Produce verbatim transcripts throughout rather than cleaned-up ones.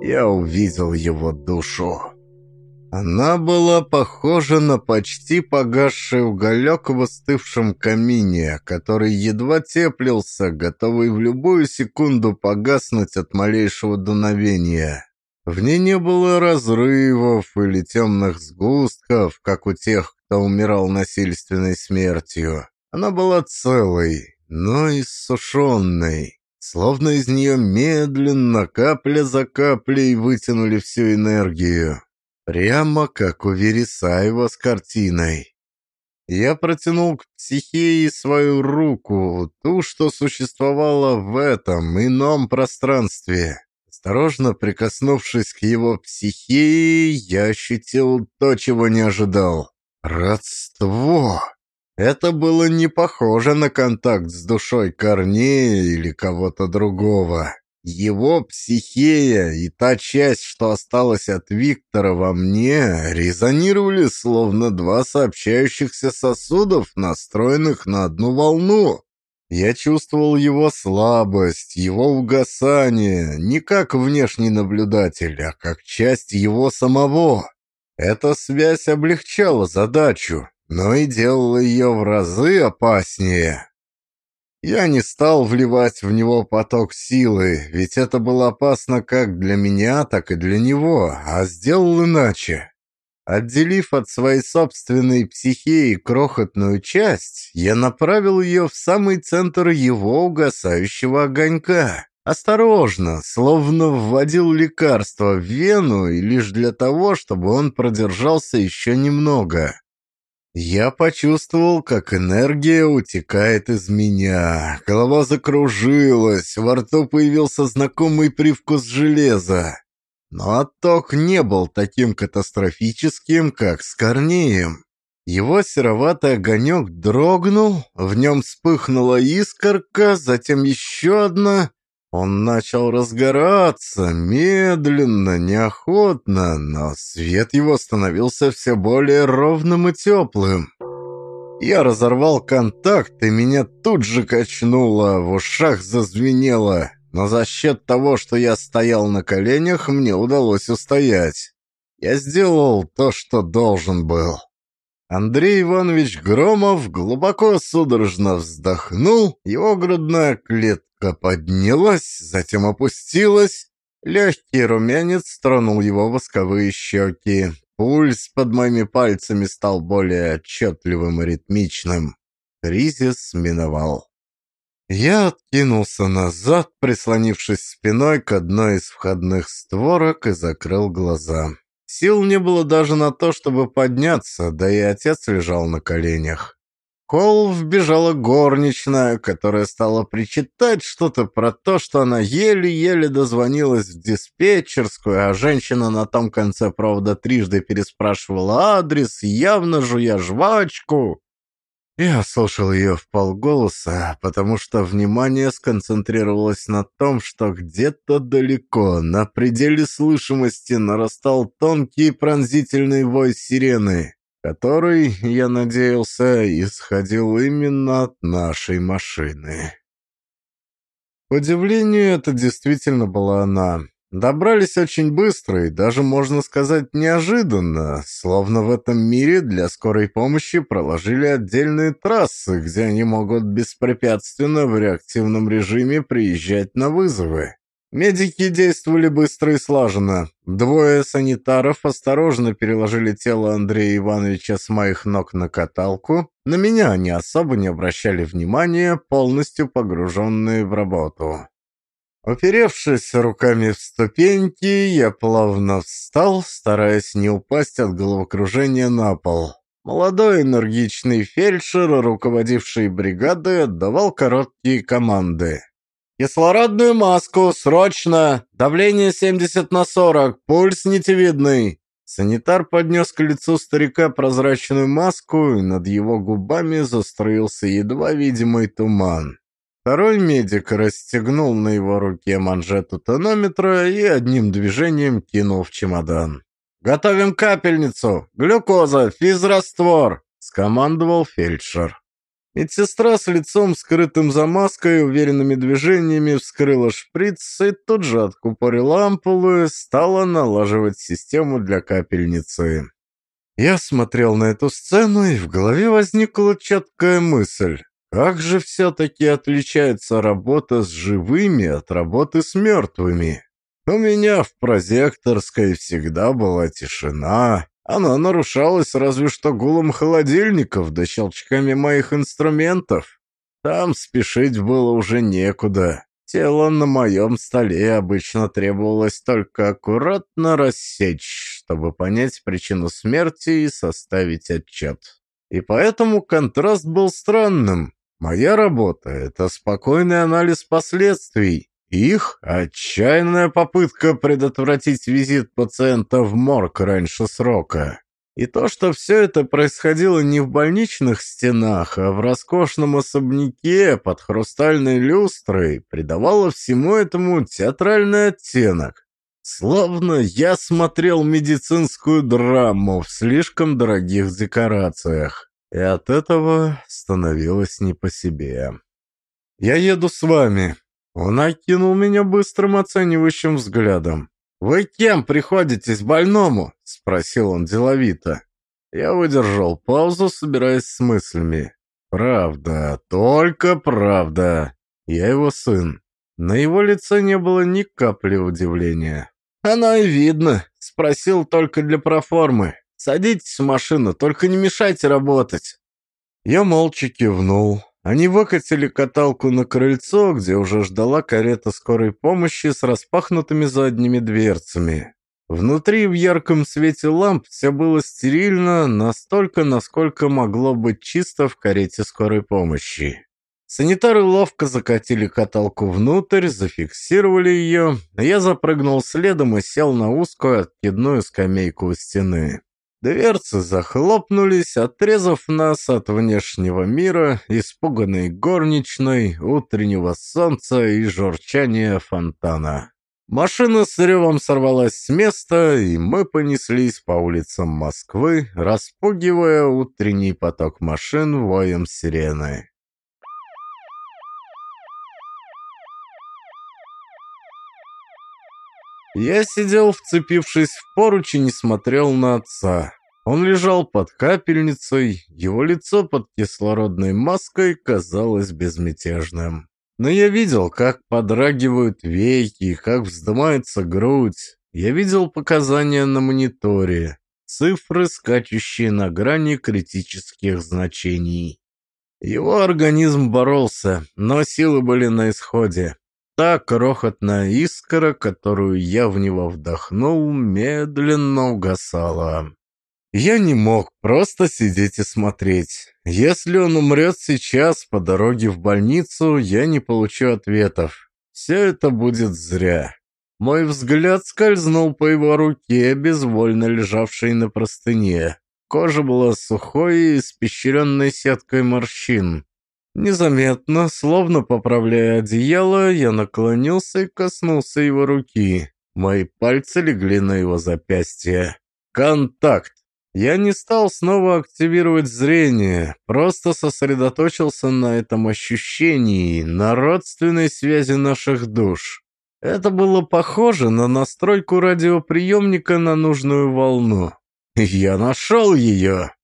я увидел его душу. Она была похожа на почти погасший уголек в остывшем камине, который едва теплился, готовый в любую секунду погаснуть от малейшего дуновения. В ней не было разрывов или темных сгустков, как у тех, кто умирал насильственной смертью. Она была целой, но иссушенной. Словно из нее медленно, капля за каплей, вытянули всю энергию. Прямо как у Вересаева с картиной. Я протянул к психее свою руку, ту, что существовала в этом ином пространстве. Осторожно прикоснувшись к его психее, я ощутил то, чего не ожидал. Родство. Это было не похоже на контакт с душой Корнея или кого-то другого. Его психея и та часть, что осталась от Виктора во мне, резонировали словно два сообщающихся сосудов, настроенных на одну волну. Я чувствовал его слабость, его угасание, не как внешний наблюдатель, а как часть его самого. Эта связь облегчала задачу, но и делала ее в разы опаснее. Я не стал вливать в него поток силы, ведь это было опасно как для меня, так и для него, а сделал иначе. Отделив от своей собственной психеи крохотную часть, я направил ее в самый центр его угасающего огонька. Осторожно, словно вводил лекарство в вену, и лишь для того, чтобы он продержался еще немного. Я почувствовал, как энергия утекает из меня. Голова закружилась, во рту появился знакомый привкус железа. Но отток не был таким катастрофическим, как с Корнеем. Его сероватый огонек дрогнул, в нем вспыхнула искорка, затем еще одна. Он начал разгораться, медленно, неохотно, но свет его становился все более ровным и теплым. Я разорвал контакт, и меня тут же качнуло, в ушах зазвенело, но за счет того, что я стоял на коленях, мне удалось устоять. Я сделал то, что должен был. Андрей Иванович Громов глубоко судорожно вздохнул, его грудная клетка поднялась, затем опустилась. Легкий румянец тронул его восковые щеки. Пульс под моими пальцами стал более отчетливым и ритмичным. Кризис миновал. Я откинулся назад, прислонившись спиной к одной из входных створок, и закрыл глаза. Сил не было даже на то, чтобы подняться, да и отец лежал на коленях. В холл вбежала горничная, которая стала причитать что-то про то, что она еле-еле дозвонилась в диспетчерскую, а женщина на том конце провода трижды переспрашивала адрес, явно жуя жвачку. Я слушал ее вполголоса, потому что внимание сконцентрировалось на том, что где-то далеко, на пределе слышимости, нарастал тонкий пронзительный вой сирены, который, я надеялся, исходил именно от нашей машины. К удивлению, это действительно была она. Добрались очень быстро и даже, можно сказать, неожиданно, словно в этом мире для скорой помощи проложили отдельные трассы, где они могут беспрепятственно в реактивном режиме приезжать на вызовы. Медики действовали быстро и слаженно. Двое санитаров осторожно переложили тело Андрея Ивановича с моих ног на каталку. На меня они особо не обращали внимания, полностью погруженные в работу. Уперевшись руками в ступеньки, я плавно встал, стараясь не упасть от головокружения на пол. Молодой энергичный фельдшер, руководивший бригадой, отдавал короткие команды. «Кислородную маску! Срочно! Давление семьдесят на сорок! Пульс нитевидный!» Санитар поднес к лицу старика прозрачную маску, и над его губами застроился едва видимый туман. Второй медик расстегнул на его руке манжету тонометра и одним движением кинул в чемодан. «Готовим капельницу! Глюкоза! Физраствор!» — скомандовал фельдшер. Медсестра с лицом, скрытым за маской, уверенными движениями вскрыла шприц и тут же откупорила ампулу и стала налаживать систему для капельницы. Я смотрел на эту сцену, и в голове возникла четкая мысль. Как же все-таки отличается работа с живыми от работы с мертвыми? У меня в прозекторской всегда была тишина. Она нарушалась разве что гулом холодильников да щелчками моих инструментов. Там спешить было уже некуда. Тело на моем столе обычно требовалось только аккуратно рассечь, чтобы понять причину смерти и составить отчет. И поэтому контраст был странным. Моя работа — это спокойный анализ последствий. Их отчаянная попытка предотвратить визит пациента в морг раньше срока. И то, что все это происходило не в больничных стенах, а в роскошном особняке под хрустальной люстрой, придавало всему этому театральный оттенок. Словно я смотрел медицинскую драму в слишком дорогих декорациях. И от этого становилось не по себе. «Я еду с вами». Он окинул меня быстрым оценивающим взглядом. «Вы кем приходитесь больному?» — спросил он деловито. Я выдержал паузу, собираясь с мыслями. «Правда, только правда. Я его сын». На его лице не было ни капли удивления. «Оно и видно. Спросил только для проформы. Садитесь в машину, только не мешайте работать». Я молча кивнул. Они выкатили каталку на крыльцо, где уже ждала карета скорой помощи с распахнутыми задними дверцами. Внутри в ярком свете ламп все было стерильно, настолько, насколько могло быть чисто в карете скорой помощи. Санитары ловко закатили каталку внутрь, зафиксировали ее, а я запрыгнул следом и сел на узкую откидную скамейку у стены. Дверцы захлопнулись, отрезав нас от внешнего мира, испуганной горничной, утреннего солнца и журчания фонтана. Машина с ревом сорвалась с места, и мы понеслись по улицам Москвы, распугивая утренний поток машин воем сирены. Я сидел, вцепившись в поручень, и смотрел на отца. Он лежал под капельницей, его лицо под кислородной маской казалось безмятежным. Но я видел, как подрагивают веки, как вздымается грудь. Я видел показания на мониторе, цифры, скачущие на грани критических значений. Его организм боролся, но силы были на исходе. Та крохотная искра, которую я в него вдохнул, медленно угасала. Я не мог просто сидеть и смотреть. Если он умрет сейчас по дороге в больницу, я не получу ответов. Все это будет зря. Мой взгляд скользнул по его руке, безвольно лежавшей на простыне. Кожа была сухой и испещренной сеткой морщин. Незаметно, словно поправляя одеяло, я наклонился и коснулся его руки. Мои пальцы легли на его запястье. Контакт. Я не стал снова активировать зрение, просто сосредоточился на этом ощущении, на родственной связи наших душ. Это было похоже на настройку радиоприемника на нужную волну. Я нашел ее.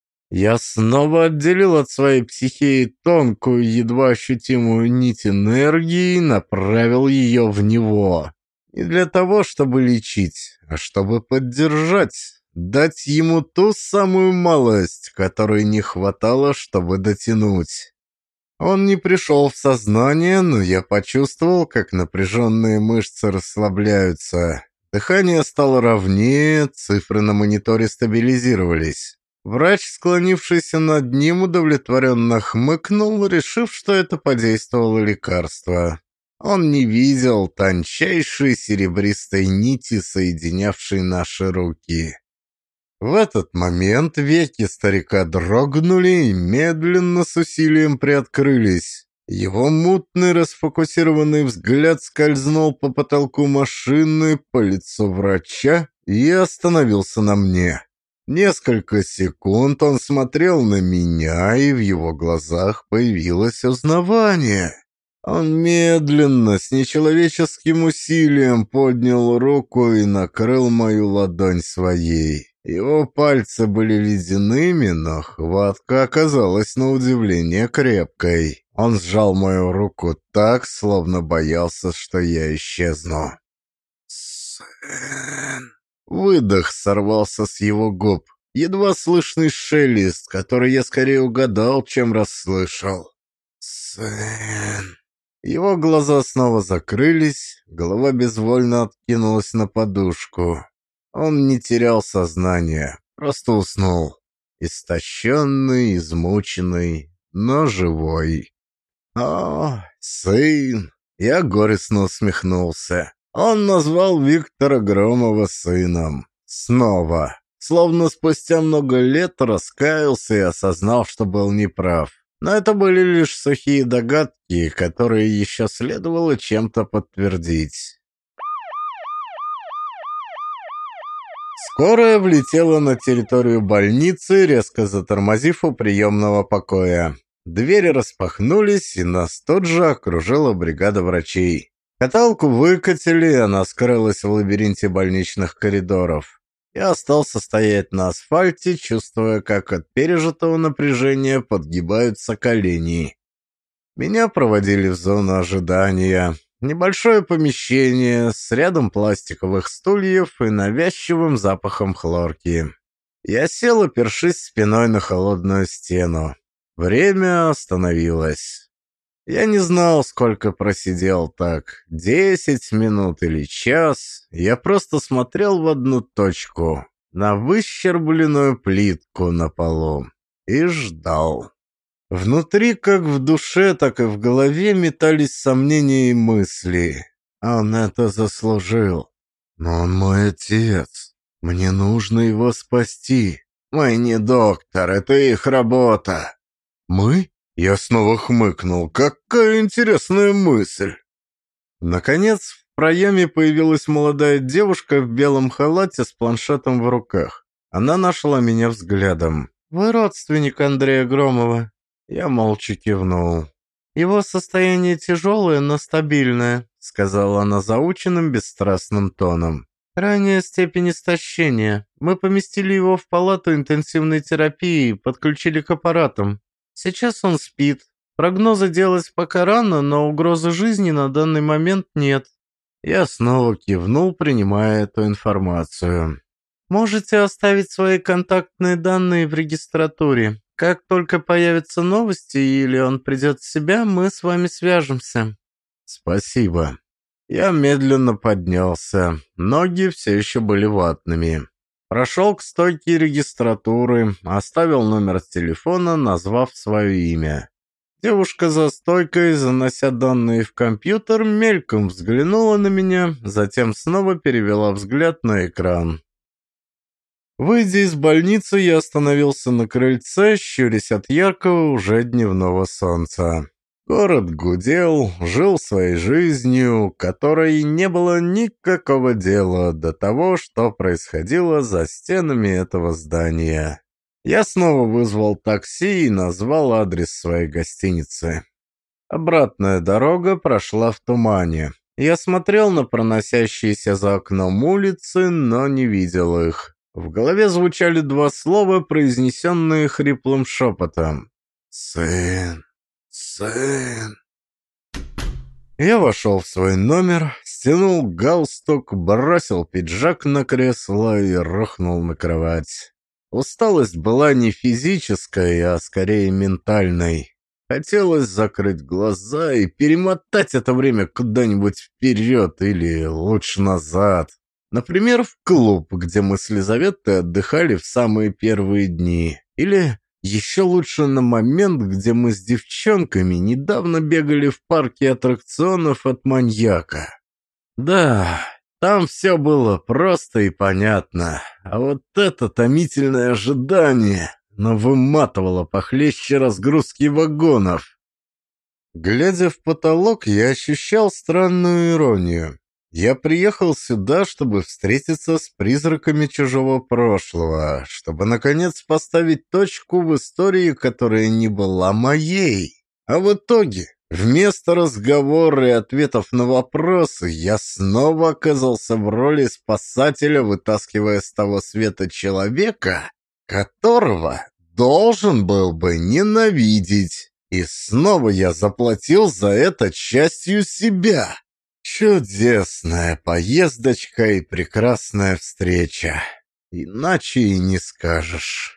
Я снова отделил от своей психеи тонкую, едва ощутимую нить энергии и направил ее в него. Не для того, чтобы лечить, а чтобы поддержать, дать ему ту самую малость, которой не хватало, чтобы дотянуть. Он не пришел в сознание, но я почувствовал, как напряженные мышцы расслабляются. Дыхание стало ровнее, цифры на мониторе стабилизировались. Врач, склонившийся над ним, удовлетворенно хмыкнул, решив, что это подействовало лекарство. Он не видел тончайшей серебристой нити, соединявшей наши руки. В этот момент веки старика дрогнули и медленно с усилием приоткрылись. Его мутный расфокусированный взгляд скользнул по потолку машины, по лицу врача и остановился на мне. Несколько секунд он смотрел на меня, и в его глазах появилось узнавание. Он медленно, с нечеловеческим усилием поднял руку и накрыл мою ладонь своей. Его пальцы были ледяными, но хватка оказалась на удивление крепкой. Он сжал мою руку так, словно боялся, что я исчезну. «Сын!» Выдох сорвался с его губ. Едва слышный шелест, который я скорее угадал, чем расслышал. «Сын!» Его глаза снова закрылись, голова безвольно откинулась на подушку. Он не терял сознание, просто уснул. Истощенный, измученный, но живой. «О, сын!» Я горестно усмехнулся. Он назвал Виктора Громова сыном. Снова. Словно спустя много лет раскаялся и осознал, что был неправ. Но это были лишь сухие догадки, которые еще следовало чем-то подтвердить. Скорая влетела на территорию больницы, резко затормозив у приемного покоя. Двери распахнулись, и нас тут же окружила бригада врачей. Каталку выкатили, и она скрылась в лабиринте больничных коридоров. Я остался стоять на асфальте, чувствуя, как от пережитого напряжения подгибаются колени. Меня проводили в зону ожидания. Небольшое помещение с рядом пластиковых стульев и навязчивым запахом хлорки. Я сел, опершись спиной на холодную стену. Время остановилось. Я не знал, сколько просидел так. Десять минут или час. Я просто смотрел в одну точку, на выщербленную плитку на полу, и ждал. Внутри, как в душе, так и в голове метались сомнения и мысли. Он это заслужил. Но он мой отец. Мне нужно его спасти. Мы не доктор, это их работа. Мы? Я снова хмыкнул. Какая интересная мысль. Наконец, в проеме появилась молодая девушка в белом халате с планшетом в руках. Она нашла меня взглядом. «Вы родственник Андрея Громова?» Я молча кивнул. «Его состояние тяжелое, но стабильное», — сказала она заученным, бесстрастным тоном. «Ранняя степень истощения. Мы поместили его в палату интенсивной терапии и подключили к аппаратам. Сейчас он спит. Прогнозы делать пока рано, но угрозы жизни на данный момент нет». Я снова кивнул, принимая эту информацию. «Можете оставить свои контактные данные в регистратуре. Как только появятся новости или он придет в себя, мы с вами свяжемся». «Спасибо». Я медленно поднялся. Ноги все еще были ватными. Прошел к стойке регистратуры, оставил номер телефона, назвав свое имя. Девушка за стойкой, занося данные в компьютер, мельком взглянула на меня, затем снова перевела взгляд на экран. Выйдя из больницы, я остановился на крыльце, щурясь от яркого уже дневного солнца. Город гудел, жил своей жизнью, которой не было никакого дела до того, что происходило за стенами этого здания. Я снова вызвал такси и назвал адрес своей гостиницы. Обратная дорога прошла в тумане. Я смотрел на проносящиеся за окном улицы, но не видел их. В голове звучали два слова, произнесенные хриплым шепотом. «Сын, сын». Я вошел в свой номер, стянул галстук, бросил пиджак на кресло и рухнул на кровать. Усталость была не физической, а скорее ментальной. Хотелось закрыть глаза и перемотать это время куда-нибудь вперед или лучше назад. Например, в клуб, где мы с Лизаветой отдыхали в самые первые дни. Или еще лучше на момент, где мы с девчонками недавно бегали в парке аттракционов от маньяка. Да, там все было просто и понятно. А вот это томительное ожидание, оно выматывало похлеще разгрузки вагонов. Глядя в потолок, я ощущал странную иронию. Я приехал сюда, чтобы встретиться с призраками чужого прошлого, чтобы, наконец, поставить точку в истории, которая не была моей. А в итоге, вместо разговора и ответов на вопросы, я снова оказался в роли спасателя, вытаскивая с того света человека, которого должен был бы ненавидеть. И снова я заплатил за это частью себя. Чудесная поездочка и прекрасная встреча. Иначе и не скажешь.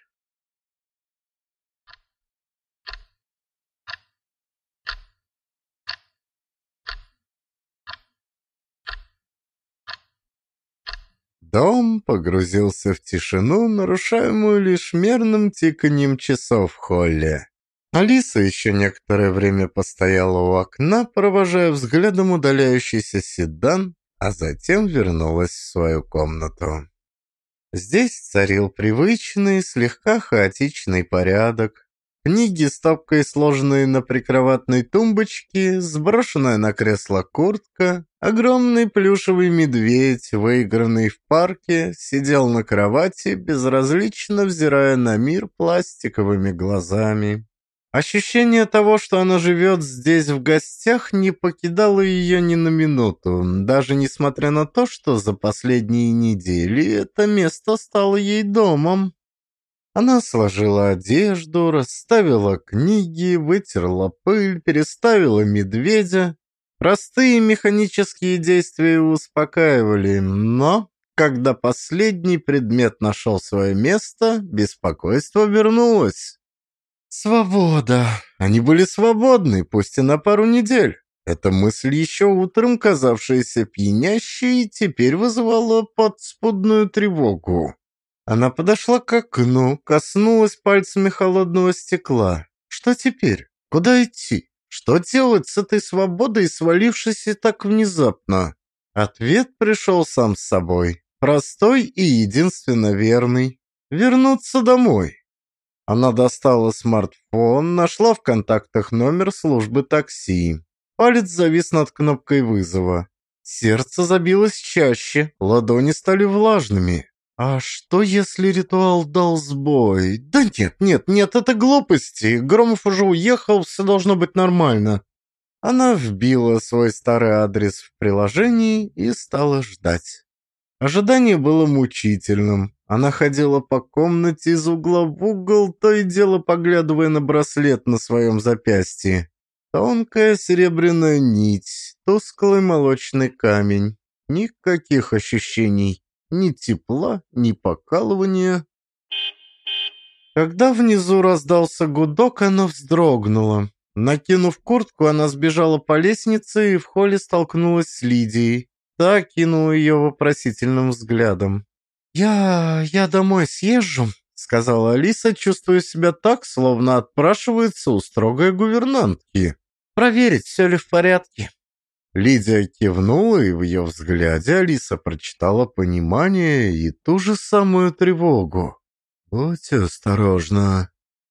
Дом погрузился в тишину, нарушаемую лишь мерным тиканьем часов в холле. Алиса еще некоторое время постояла у окна, провожая взглядом удаляющийся седан, а затем вернулась в свою комнату. Здесь царил привычный, слегка хаотичный порядок. Книги, стопкой сложенные на прикроватной тумбочке, сброшенная на кресло куртка, огромный плюшевый медведь, выигранный в парке, сидел на кровати, безразлично взирая на мир пластиковыми глазами. Ощущение того, что она живет здесь в гостях, не покидало ее ни на минуту, даже несмотря на то, что за последние недели это место стало ей домом. Она сложила одежду, расставила книги, вытерла пыль, переставила медведя. Простые механические действия успокаивали, но, когда последний предмет нашел свое место, беспокойство вернулось. Свобода. Они были свободны, пусть и на пару недель. Эта мысль, еще утром казавшаяся пьянящей, теперь вызывала подспудную тревогу. Она подошла к окну, коснулась пальцами холодного стекла. Что теперь? Куда идти? Что делать с этой свободой, свалившейся так внезапно? Ответ пришел сам с собой. Простой и единственно верный. Вернуться домой. Она достала смартфон, нашла в контактах номер службы такси. Палец завис над кнопкой вызова. Сердце забилось чаще, ладони стали влажными. А что, если ритуал дал сбой? Да нет, нет, нет, это глупости. Громов уже уехал, все должно быть нормально. Она вбила свой старый адрес в приложении и стала ждать. Ожидание было мучительным. Она ходила по комнате из угла в угол, то и дело поглядывая на браслет на своем запястье. Тонкая серебряная нить, тусклый молочный камень. Никаких ощущений, ни тепла, ни покалывания. Когда внизу раздался гудок, она вздрогнула. Накинув куртку, она сбежала по лестнице и в холле столкнулась с Лидией. Та кинула ее вопросительным взглядом. «Я... я домой съезжу», — сказала Алиса, чувствуя себя так, словно отпрашивается у строгой гувернантки. «Проверить, все ли в порядке». Лидия кивнула, и в ее взгляде Алиса прочитала понимание и ту же самую тревогу. «Будь осторожна».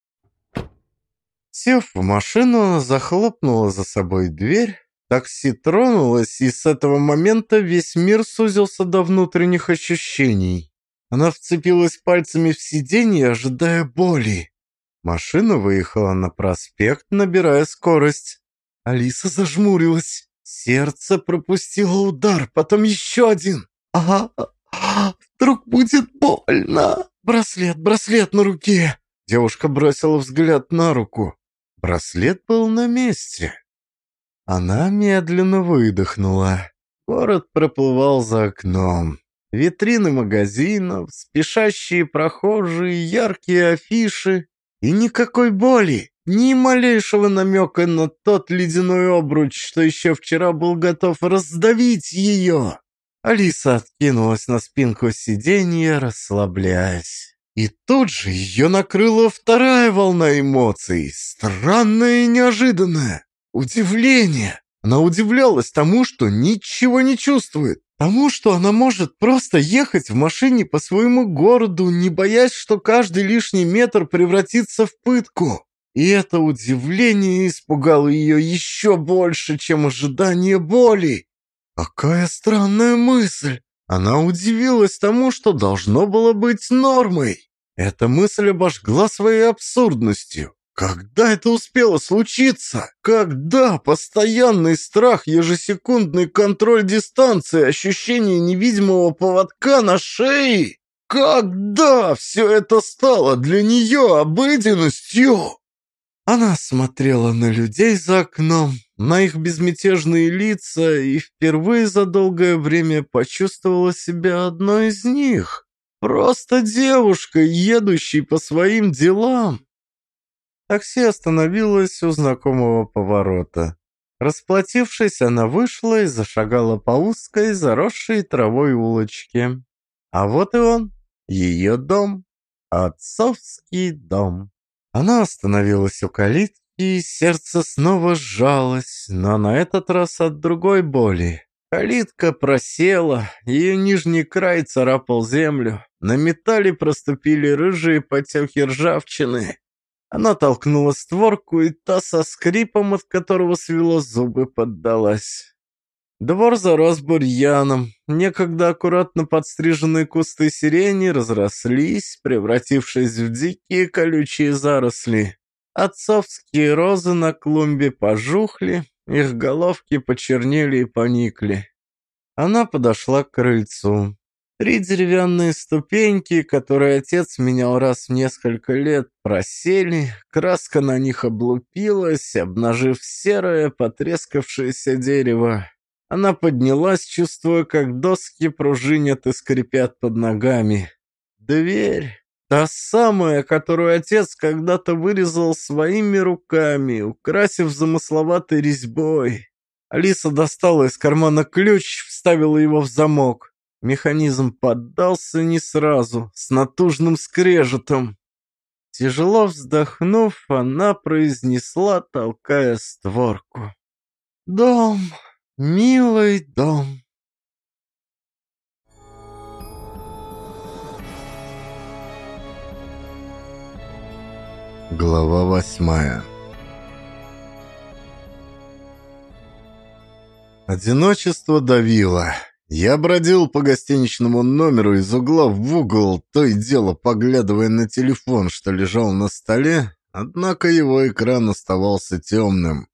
Сев в машину, она захлопнула за собой дверь. Такси тронулось, и с этого момента весь мир сузился до внутренних ощущений. Она вцепилась пальцами в сиденье, ожидая боли. Машина выехала на проспект, набирая скорость. Алиса зажмурилась. Сердце пропустило удар, потом еще один. «Ага, вдруг будет больно!» «Браслет, браслет на руке!» Девушка бросила взгляд на руку. Браслет был на месте. Она медленно выдохнула. Город проплывал за окном. Витрины магазинов, спешащие прохожие, яркие афиши. И никакой боли, ни малейшего намека на тот ледяной обруч, что еще вчера был готов раздавить ее. Алиса откинулась на спинку сиденья, расслабляясь. И тут же ее накрыла вторая волна эмоций, странная и неожиданная. Удивление. Она удивлялась тому, что ничего не чувствует. Тому, что она может просто ехать в машине по своему городу, не боясь, что каждый лишний метр превратится в пытку. И это удивление испугало ее еще больше, чем ожидание боли. Какая странная мысль! Она удивилась тому, что должно было быть нормой. Эта мысль обожгла своей абсурдностью. Когда это успело случиться? Когда постоянный страх, ежесекундный контроль дистанции, ощущение невидимого поводка на шее? Когда все это стало для нее обыденностью? Она смотрела на людей за окном, на их безмятежные лица и впервые за долгое время почувствовала себя одной из них. Просто девушкой, едущей по своим делам. Такси остановилось у знакомого поворота. Расплатившись, она вышла и зашагала по узкой, заросшей травой улочке. А вот и он, ее дом, отцовский дом. Она остановилась у калитки, и сердце снова сжалось, но на этот раз от другой боли. Калитка просела, ее нижний край царапал землю, на металле проступили рыжие потеки ржавчины. Она толкнула створку, и та со скрипом, от которого свело зубы, поддалась. Двор зарос бурьяном. Некогда аккуратно подстриженные кусты сирени разрослись, превратившись в дикие колючие заросли. Отцовские розы на клумбе пожухли, их головки почернели и поникли. Она подошла к крыльцу. Три деревянные ступеньки, которые отец менял раз в несколько лет, просели, краска на них облупилась, обнажив серое, потрескавшееся дерево. Она поднялась, чувствуя, как доски пружинят и скрипят под ногами. Дверь, та самая, которую отец когда-то вырезал своими руками, украсив замысловатой резьбой. Алиса достала из кармана ключ, вставила его в замок. Механизм поддался не сразу, с натужным скрежетом. Тяжело вздохнув, она произнесла, толкая створку: «Дом, милый дом». Глава восьмая. Одиночество давило. Я бродил по гостиничному номеру из угла в угол, то и дело поглядывая на телефон, что лежал на столе, однако его экран оставался темным.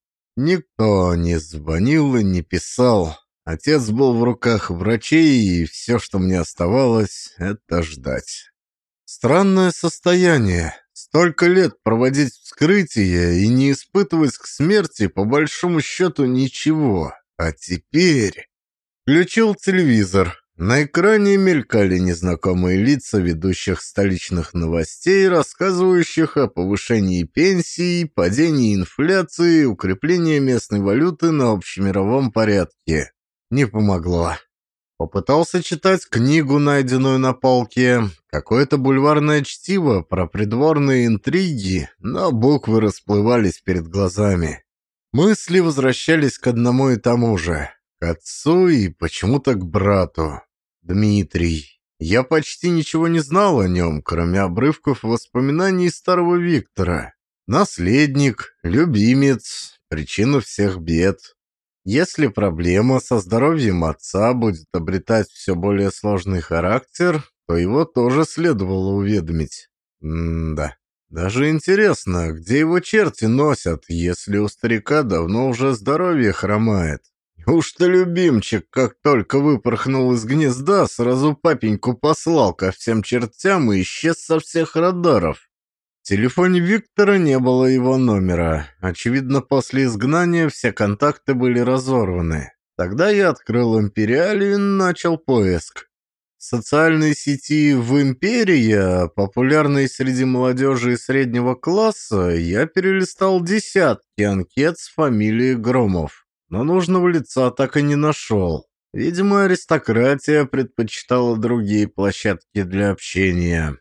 Никто не звонил и не писал. Отец был в руках врачей, и все, что мне оставалось, это ждать. Странное состояние. Столько лет проводить вскрытие и не испытывать к смерти, по большому счету, ничего. А теперь... Включил телевизор. На экране мелькали незнакомые лица ведущих столичных новостей, рассказывающих о повышении пенсий, падении инфляции, укреплении местной валюты на общемировом порядке. Не помогло. Попытался читать книгу, найденную на полке. Какое-то бульварное чтиво про придворные интриги, но буквы расплывались перед глазами. Мысли возвращались к одному и тому же. К отцу и почему-то к брату. Дмитрий. Я почти ничего не знал о нем, кроме обрывков воспоминаний старого Виктора. Наследник, любимец, причина всех бед. Если проблема со здоровьем отца будет обретать все более сложный характер, то его тоже следовало уведомить. М-да. Даже интересно, где его черти носят, если у старика давно уже здоровье хромает. Уж-то любимчик, как только выпорхнул из гнезда, сразу папеньку послал ко всем чертям и исчез со всех радаров. В телефоне Виктора не было его номера. Очевидно, после изгнания все контакты были разорваны. Тогда я открыл Империалию и начал поиск. В социальной сети в Империя, популярной среди молодежи и среднего класса, я перелистал десятки анкет с фамилией Громов. Но нужного лица так и не нашел. Видимо, аристократия предпочитала другие площадки для общения.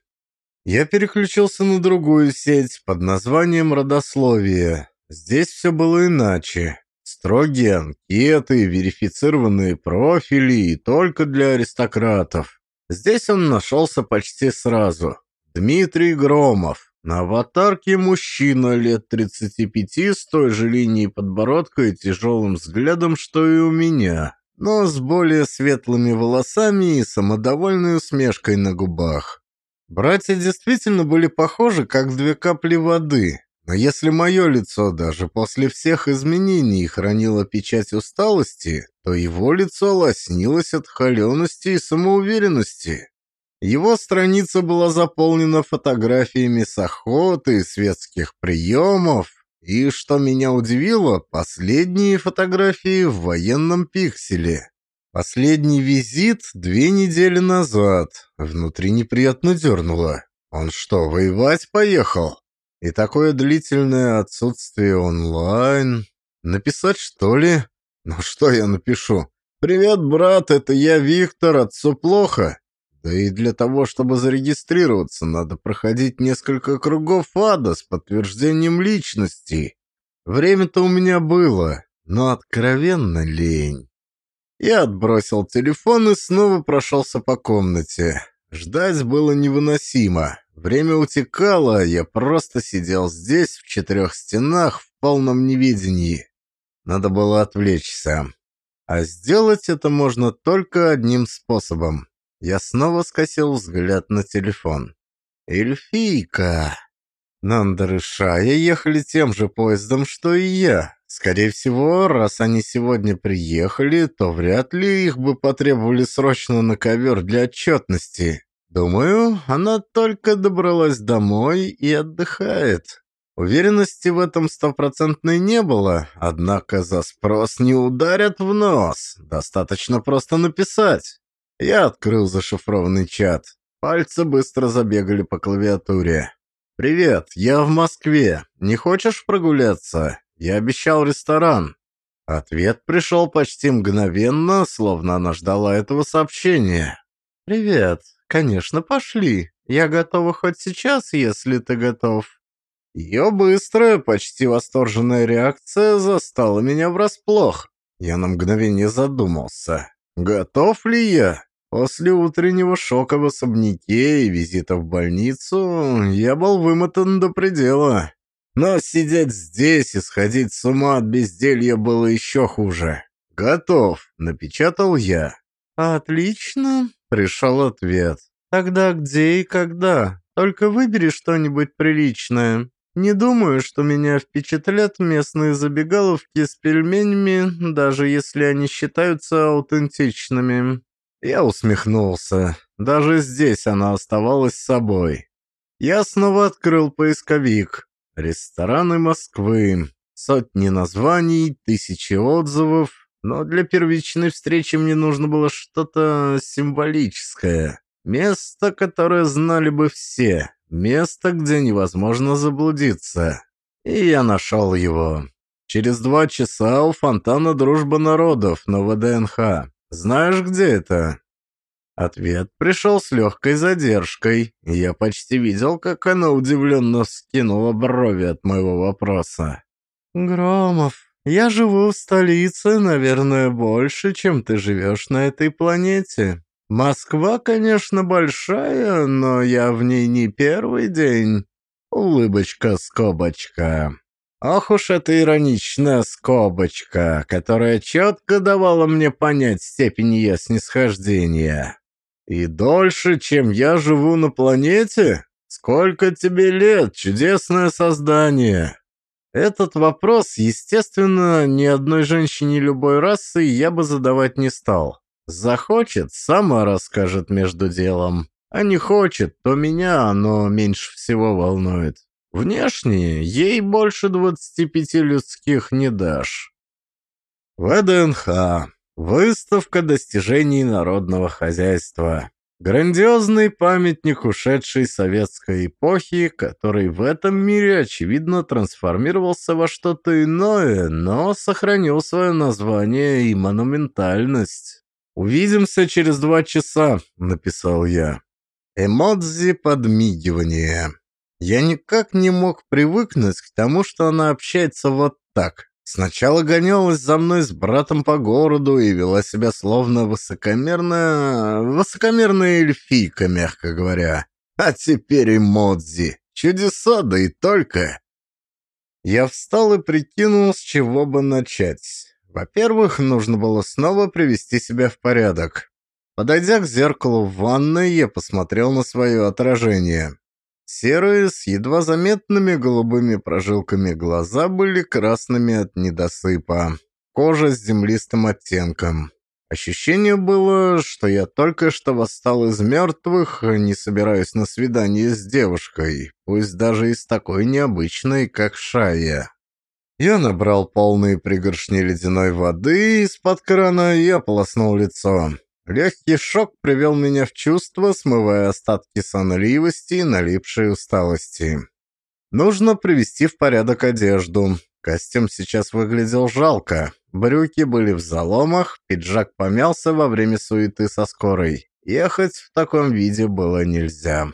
Я переключился на другую сеть под названием «Родословие». Здесь все было иначе. Строгие анкеты, верифицированные профили и только для аристократов. Здесь он нашелся почти сразу. Дмитрий Громов. На аватарке мужчина лет тридцати пяти с той же линией подбородка и тяжелым взглядом, что и у меня. но с более светлыми волосами и самодовольной усмешкой на губах. Братья действительно были похожи, как две капли воды, но если мое лицо даже после всех изменений хранило печать усталости, то его лицо лоснилось от холености и самоуверенности. Его страница была заполнена фотографиями с охоты и светских приемов, и, что меня удивило, последние фотографии в военном пикселе. Последний визит две недели назад. Внутри неприятно дернуло. Он что, воевать поехал? И такое длительное отсутствие онлайн. Написать, что ли? Ну что я напишу? «Привет, брат, это я, Виктор, отцу плохо». Да и для того, чтобы зарегистрироваться, надо проходить несколько кругов ада с подтверждением личности. Время-то у меня было, но откровенно лень. Я отбросил телефон и снова прошелся по комнате. Ждать было невыносимо. Время утекало, а я просто сидел здесь, в четырех стенах, в полном неведении. Надо было отвлечься. А сделать это можно только одним способом. Я снова скосил взгляд на телефон. «Эльфийка!» Нандер и Шая ехали тем же поездом, что и я. Скорее всего, раз они сегодня приехали, то вряд ли их бы потребовали срочно на ковер для отчетности. Думаю, она только добралась домой и отдыхает. Уверенности в этом стопроцентной не было, однако за спрос не ударят в нос. Достаточно просто написать. Я открыл зашифрованный чат. Пальцы быстро забегали по клавиатуре. «Привет, я в Москве. Не хочешь прогуляться? Я обещал ресторан». Ответ пришел почти мгновенно, словно она ждала этого сообщения. «Привет. Конечно, пошли. Я готова хоть сейчас, если ты готов». Ее быстрая, почти восторженная реакция застала меня врасплох. Я на мгновение задумался. Готов ли я? После утреннего шока в особняке и визита в больницу я был вымотан до предела. Но сидеть здесь и сходить с ума от безделья было еще хуже. «Готов», — напечатал я. «Отлично», — пришел ответ. «Тогда где и когда? Только выбери что-нибудь приличное. Не думаю, что меня впечатлят местные забегаловки с пельменями, даже если они считаются аутентичными». Я усмехнулся. Даже здесь она оставалась собой. Я снова открыл поисковик. Рестораны Москвы. Сотни названий, тысячи отзывов. Но для первичной встречи мне нужно было что-то символическое. Место, которое знали бы все. Место, где невозможно заблудиться. И я нашел его. Через два часа у фонтана «Дружба народов» на ВДНХ. Знаешь, где это?» Ответ пришел с легкой задержкой. Я почти видел, как она удивленно вскинула брови от моего вопроса. «Громов, я живу в столице, наверное, больше, чем ты живешь на этой планете. Москва, конечно, большая, но я в ней не первый день». Улыбочка-скобочка. Ох уж эта ироничная скобочка, которая четко давала мне понять степень ее снисхождения. «И дольше, чем я живу на планете? Сколько тебе лет, чудесное создание?» Этот вопрос, естественно, ни одной женщине любой расы я бы задавать не стал. Захочет, сама расскажет между делом. А не хочет, то меня оно меньше всего волнует. Внешне ей больше двадцати пяти людских не дашь. ВДНХ. Выставка достижений народного хозяйства. Грандиозный памятник ушедшей советской эпохи, который в этом мире, очевидно, трансформировался во что-то иное, но сохранил свое название и монументальность. «Увидимся через два часа», — написал я. Эмодзи подмигивания. Я никак не мог привыкнуть к тому, что она общается вот так. Сначала гонялась за мной с братом по городу и вела себя словно высокомерная... высокомерная эльфийка, мягко говоря. А теперь эмодзи. Чудеса, да и только. Я встал и прикинул, с чего бы начать. Во-первых, нужно было снова привести себя в порядок. Подойдя к зеркалу в ванной, я посмотрел на свое отражение. Серые, с едва заметными голубыми прожилками глаза были красными от недосыпа. Кожа с землистым оттенком. Ощущение было, что я только что восстал из мертвых, не собираюсь на свидание с девушкой, пусть даже из такой необычной, как Шая. Я набрал полные пригоршни ледяной воды из-под крана и ополоснул лицо. Легкий шок привел меня в чувство, смывая остатки сонливости и налипшей усталости. Нужно привести в порядок одежду. Костюм сейчас выглядел жалко. Брюки были в заломах, пиджак помялся во время суеты со скорой. Ехать в таком виде было нельзя.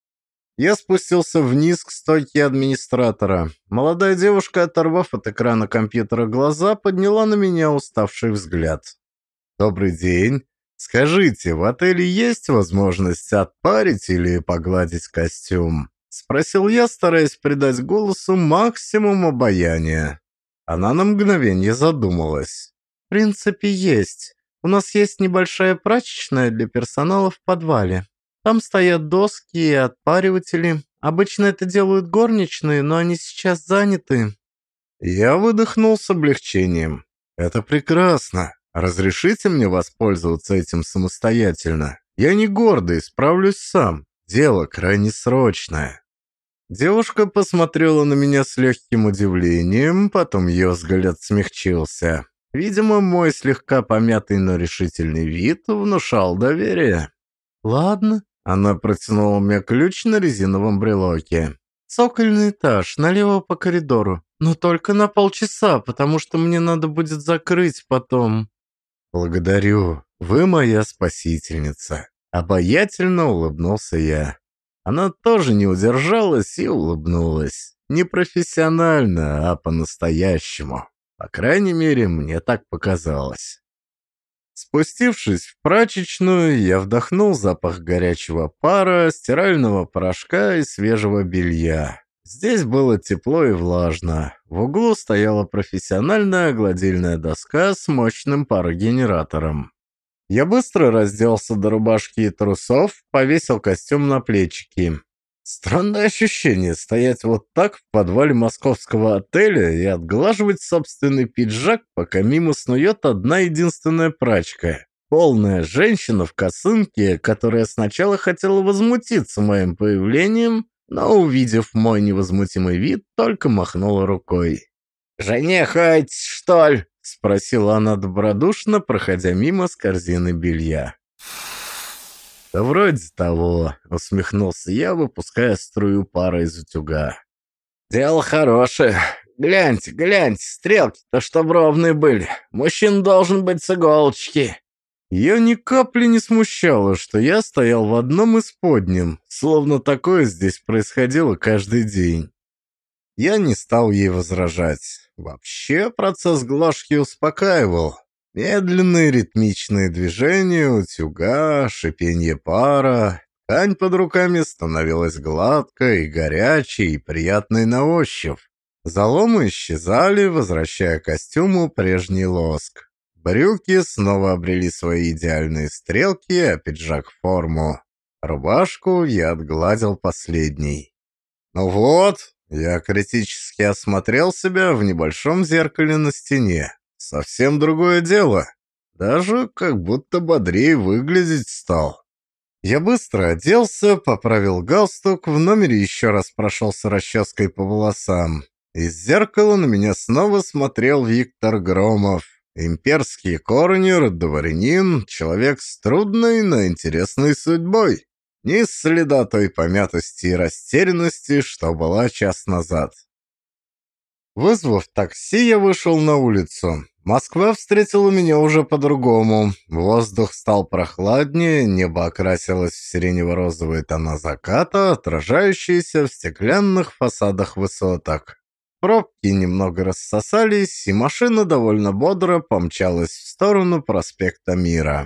Я спустился вниз к стойке администратора. Молодая девушка, оторвав от экрана компьютера глаза, подняла на меня уставший взгляд. «Добрый день. Скажите, в отеле есть возможность отпарить или погладить костюм?» — спросил я, стараясь придать голосу максимум обаяния. Она на мгновение задумалась. «В принципе, есть. У нас есть небольшая прачечная для персонала в подвале. Там стоят доски и отпариватели. Обычно это делают горничные, но они сейчас заняты». Я выдохнул с облегчением. «Это прекрасно. Разрешите мне воспользоваться этим самостоятельно? Я не гордый, справлюсь сам. Дело крайне срочное». Девушка посмотрела на меня с легким удивлением, потом ее взгляд смягчился. Видимо, мой слегка помятый, но решительный вид внушал доверие. «Ладно». Она протянула мне ключ на резиновом брелоке. «Цокольный этаж, налево по коридору. Но только на полчаса, потому что мне надо будет закрыть потом». «Благодарю. Вы моя спасительница». Обаятельно улыбнулся я. Она тоже не удержалась и улыбнулась. Не профессионально, а по-настоящему. По крайней мере, мне так показалось. Спустившись в прачечную, я вдохнул запах горячего пара, стирального порошка и свежего белья. Здесь было тепло и влажно. В углу стояла профессиональная гладильная доска с мощным парогенератором. Я быстро разделся до рубашки и трусов, повесил костюм на плечики. Странное ощущение стоять вот так в подвале московского отеля и отглаживать собственный пиджак, пока мимо снует одна единственная прачка. Полная женщина в косынке, которая сначала хотела возмутиться моим появлением, но, увидев мой невозмутимый вид, только махнула рукой. «Женихать, что ли?» — спросила она добродушно, проходя мимо с корзины белья. «Да вроде того», — усмехнулся я, выпуская струю пара из утюга. «Дело хорошее. Гляньте, гляньте, стрелки-то чтоб ровные были. Мужчина должен быть с иголочки». Ее ни капли не смущало, что я стоял в одном из подним, словно такое здесь происходило каждый день. Я не стал ей возражать. Вообще процесс глажки успокаивал. Медленные ритмичные движения утюга, шипенье пара. Ткань под руками становилась гладкой, горячей и приятной на ощупь. Заломы исчезали, возвращая костюму прежний лоск. Брюки снова обрели свои идеальные стрелки, а пиджак — форму. Рубашку я отгладил последней. «Ну вот», — я критически осмотрел себя в небольшом зеркале на стене. Совсем другое дело. Даже как будто бодрее выглядеть стал. Я быстро оделся, поправил галстук, в номере еще раз прошелся расческой по волосам. Из зеркала на меня снова смотрел Виктор Громов. Имперский коронер, дворянин, человек с трудной, но интересной судьбой. Ни следа той помятости и растерянности, что была час назад. Вызвав такси, я вышел на улицу. Москва встретила меня уже по-другому. Воздух стал прохладнее, небо окрасилось в сиренево-розовые тона заката, отражающиеся в стеклянных фасадах высоток. Пробки немного рассосались, и машина довольно бодро помчалась в сторону проспекта Мира.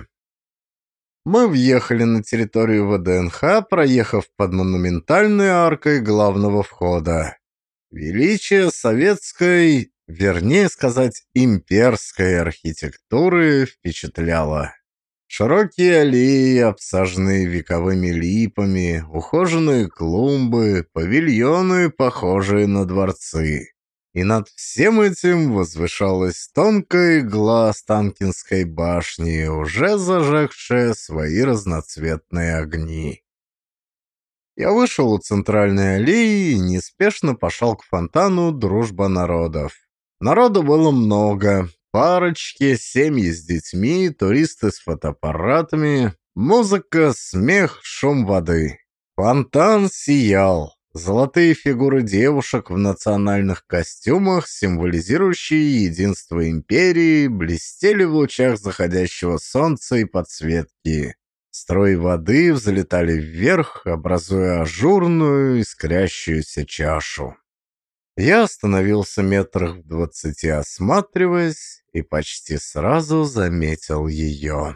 Мы въехали на территорию ВДНХ, проехав под монументальной аркой главного входа. Величие советской, вернее сказать, имперской архитектуры впечатляла. Широкие аллеи, обсаженные вековыми липами, ухоженные клумбы, павильоны, похожие на дворцы. И над всем этим возвышалась тонкая игла Останкинской башни, уже зажегшая свои разноцветные огни. Я вышел у центральной аллеи и неспешно пошел к фонтану «Дружба народов». Народу было много. Парочки, семьи с детьми, туристы с фотоаппаратами, музыка, смех, шум воды. Фонтан сиял. Золотые фигуры девушек в национальных костюмах, символизирующие единство империи, блестели в лучах заходящего солнца и подсветки. Струи воды взлетали вверх, образуя ажурную, искрящуюся чашу. Я остановился метрах в двадцати, осматриваясь, и почти сразу заметил ее.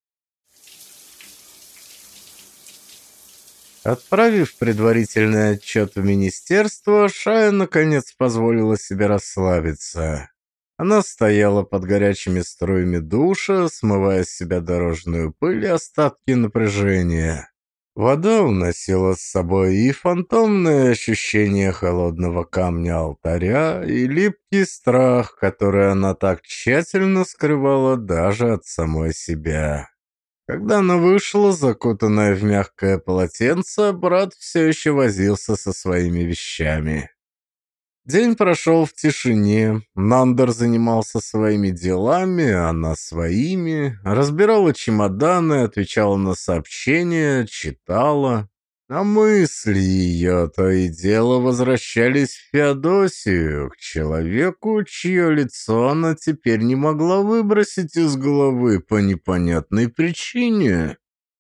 Отправив предварительный отчет в министерство, Шая наконец позволила себе расслабиться. Она стояла под горячими струями душа, смывая с себя дорожную пыль и остатки напряжения. Вода уносила с собой и фантомное ощущение холодного камня алтаря, и липкий страх, который она так тщательно скрывала даже от самой себя. Когда она вышла, закутанная в мягкое полотенце, брат все еще возился со своими вещами. День прошел в тишине. Нандер занимался своими делами, она своими, разбирала чемоданы, отвечала на сообщения, читала. А мысли ее то и дело возвращались в Феодосию, к человеку, чье лицо она теперь не могла выбросить из головы по непонятной причине.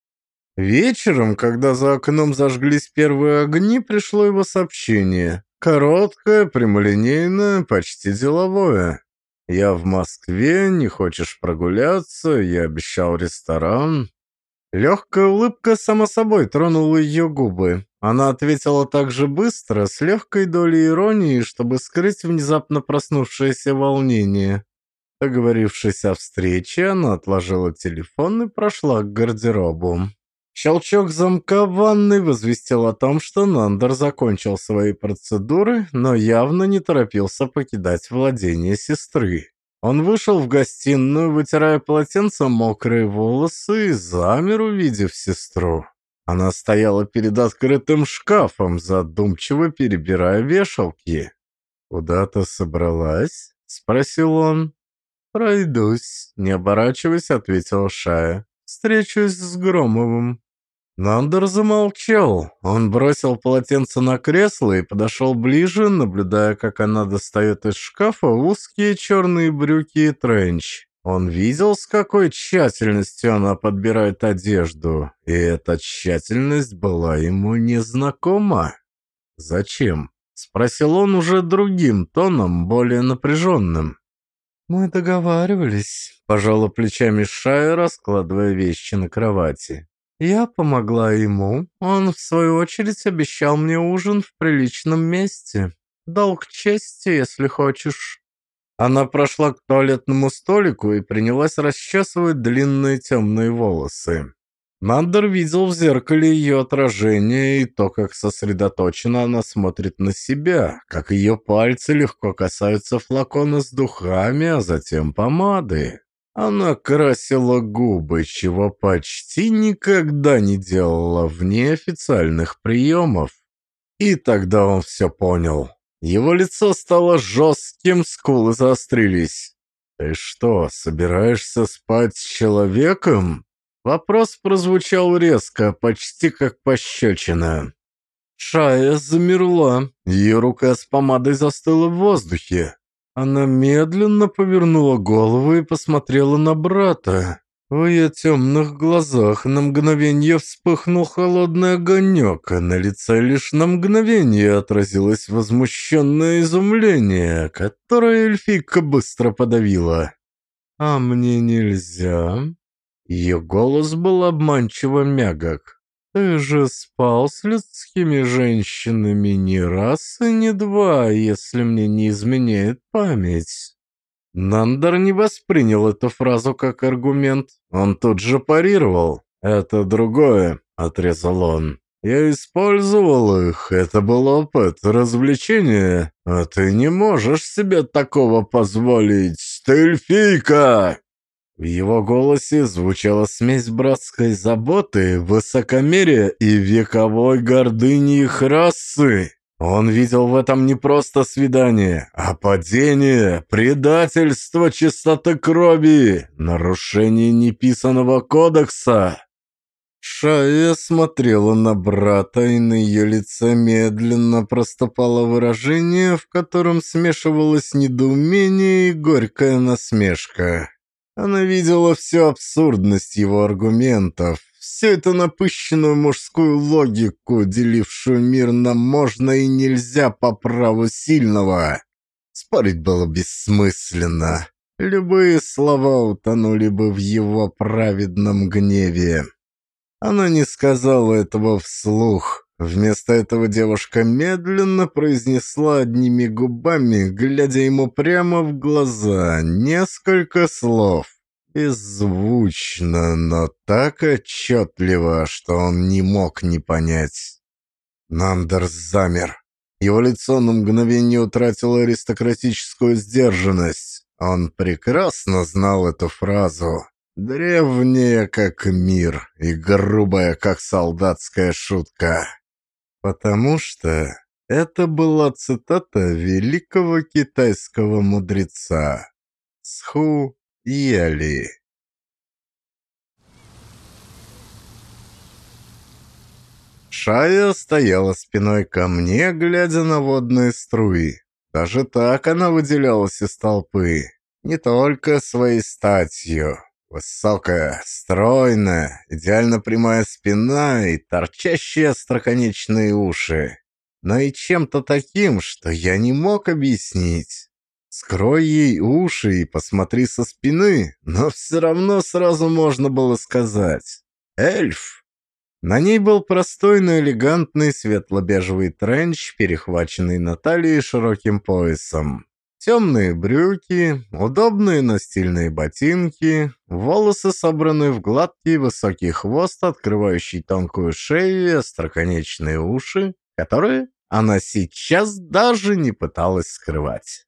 Вечером, когда за окном зажглись первые огни, пришло его сообщение. Короткое, прямолинейное, почти деловое. «Я в Москве, не хочешь прогуляться? Я обещал ресторан». Легкая улыбка сама собой тронула ее губы. Она ответила так же быстро, с легкой долей иронии, чтобы скрыть внезапно проснувшееся волнение. Договорившись о встрече, она отложила телефон и прошла к гардеробу. Щелчок замка в ванной возвестил о том, что Нандер закончил свои процедуры, но явно не торопился покидать владение сестры. Он вышел в гостиную, вытирая полотенцем мокрые волосы, и замер, увидев сестру. Она стояла перед открытым шкафом, задумчиво перебирая вешалки. «Куда-то собралась?» — спросил он. «Пройдусь», — не оборачиваясь, ответила Шая. «Встречусь с Громовым». Нандер замолчал. Он бросил полотенце на кресло и подошел ближе, наблюдая, как она достает из шкафа узкие черные брюки и тренч. Он видел, с какой тщательностью она подбирает одежду, и эта тщательность была ему незнакома. «Зачем?» — спросил он уже другим тоном, более напряженным. «Мы договаривались», — пожала плечами Шая, раскладывая вещи на кровати. «Я помогла ему. Он, в свою очередь, обещал мне ужин в приличном месте. Долг чести, если хочешь». Она прошла к туалетному столику и принялась расчесывать длинные темные волосы. Нандер видел в зеркале ее отражение и то, как сосредоточенно она смотрит на себя, как ее пальцы легко касаются флакона с духами, а затем помады. Она красила губы, чего почти никогда не делала вне официальных приемов. И тогда он все понял. Его лицо стало жестким, скулы заострились. «Ты что, собираешься спать с человеком?» Вопрос прозвучал резко, почти как пощечина. Шая замерла. Ее рука с помадой застыла в воздухе. Она медленно повернула голову и посмотрела на брата. В ее темных глазах на мгновение вспыхнул холодный огонек, а на лице лишь на мгновение отразилось возмущенное изумление, которое эльфийка быстро подавила. «А мне нельзя?» Ее голос был обманчиво мягок. Ты же спал с людскими женщинами не раз и не два, если мне не изменяет память». Нандер не воспринял эту фразу как аргумент. Он тут же парировал. «Это другое», — отрезал он. «Я использовал их, это был опыт, развлечение. А ты не можешь себе такого позволить, ты эльфийка!» В его голосе звучала смесь братской заботы, высокомерия и вековой гордыни их расы. Он видел в этом не просто свидание, а падение, предательство чистоты крови, нарушение неписанного кодекса. Шая смотрела на брата, и на ее лице медленно проступало выражение, в котором смешивалось недоумение и горькая насмешка. Она видела всю абсурдность его аргументов, всю эту напыщенную мужскую логику, делившую мир на «можно» и «нельзя» по праву сильного. Спорить было бессмысленно. Любые слова утонули бы в его праведном гневе. Она не сказала этого вслух. Вместо этого девушка медленно произнесла одними губами, глядя ему прямо в глаза, несколько слов. Беззвучно, но так отчетливо, что он не мог не понять. Нандер замер. Его лицо на мгновение утратило аристократическую сдержанность. Он прекрасно знал эту фразу. Древняя, как мир, и грубая, как солдатская шутка. Потому что это была цитата великого китайского мудреца Цху Яли. Шая стояла спиной ко мне, глядя на водные струи. Даже так она выделялась из толпы. Не только своей статью. Высокая, стройная, идеально прямая спина и торчащие остроконечные уши. Но и чем-то таким, что я не мог объяснить. Скрой ей уши и посмотри со спины, но все равно сразу можно было сказать. Эльф. На ней был простой, но элегантный светло-бежевый тренч, перехваченный на талии широким поясом. Темные брюки, удобные, но стильные ботинки, волосы собраны в гладкий высокий хвост, открывающий тонкую шею и остроконечные уши, которые она сейчас даже не пыталась скрывать.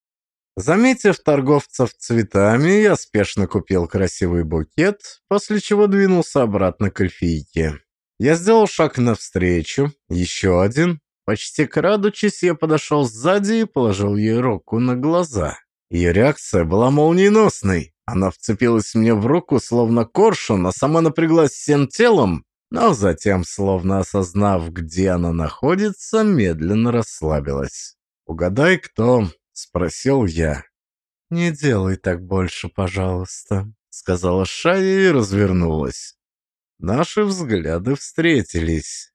Заметив торговцев цветами, я спешно купил красивый букет, после чего двинулся обратно к эльфийке. Я сделал шаг навстречу, еще один. Почти крадучись, я подошел сзади и положил ей руку на глаза. Ее реакция была молниеносной. Она вцепилась мне в руку, словно коршун, а сама напряглась всем телом, но затем, словно осознав, где она находится, медленно расслабилась. «Угадай, кто?» — спросил я. «Не делай так больше, пожалуйста», — сказала Шая и развернулась. Наши взгляды встретились.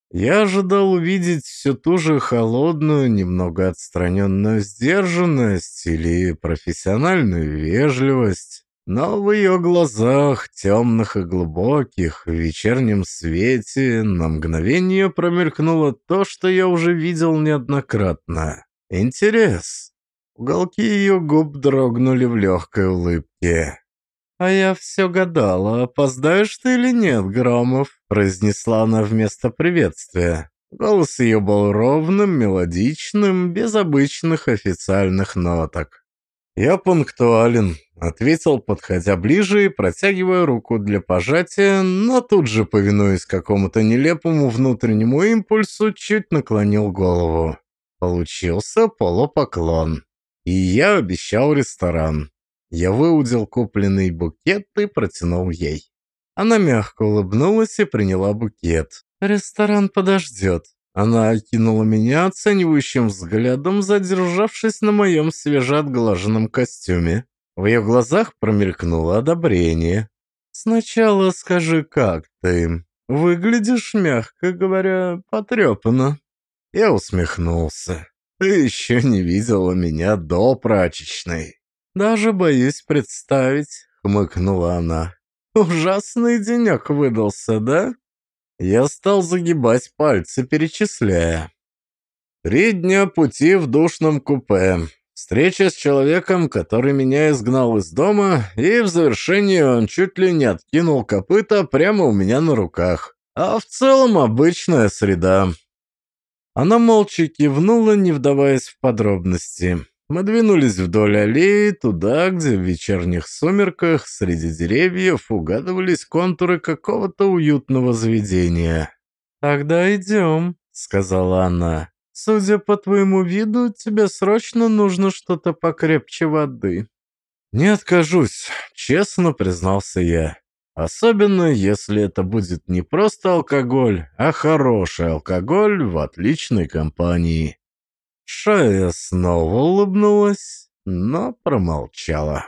Я ожидал увидеть всю ту же холодную, немного отстраненную сдержанность или профессиональную вежливость, но в ее глазах, темных и глубоких, в вечернем свете, на мгновение промелькнуло то, что я уже видел неоднократно. Интерес. Уголки ее губ дрогнули в легкой улыбке. «А я все гадала, опоздаешь ты или нет, Громов?» произнесла она вместо приветствия. Голос ее был ровным, мелодичным, без обычных официальных ноток. «Я пунктуален», — ответил, подходя ближе и протягивая руку для пожатия, но тут же, повинуясь какому-то нелепому внутреннему импульсу, чуть наклонил голову. Получился полупоклон. И я обещал ресторан. Я выудил купленный букет и протянул ей. Она мягко улыбнулась и приняла букет. «Ресторан подождет». Она окинула меня оценивающим взглядом, задержавшись на моем свежеотглаженном костюме. В ее глазах промелькнуло одобрение. «Сначала скажи, как ты? Выглядишь, мягко говоря, потрепанно». Я усмехнулся. «Ты еще не видела меня до прачечной». «Даже боюсь представить», — хмыкнула она. «Ужасный денек выдался, да?» Я стал загибать пальцы, перечисляя. Три дня пути в душном купе. Встреча с человеком, который меня изгнал из дома, и в завершении он чуть ли не откинул копыта прямо у меня на руках. А в целом обычная среда. Она молча кивнула, не вдаваясь в подробности. Мы двинулись вдоль аллеи, туда, где в вечерних сумерках среди деревьев угадывались контуры какого-то уютного заведения. «Тогда идем», — сказала она. «Судя по твоему виду, тебе срочно нужно что-то покрепче воды». «Не откажусь», — честно признался я. «Особенно, если это будет не просто алкоголь, а хороший алкоголь в отличной компании». Шая снова улыбнулась, но промолчала.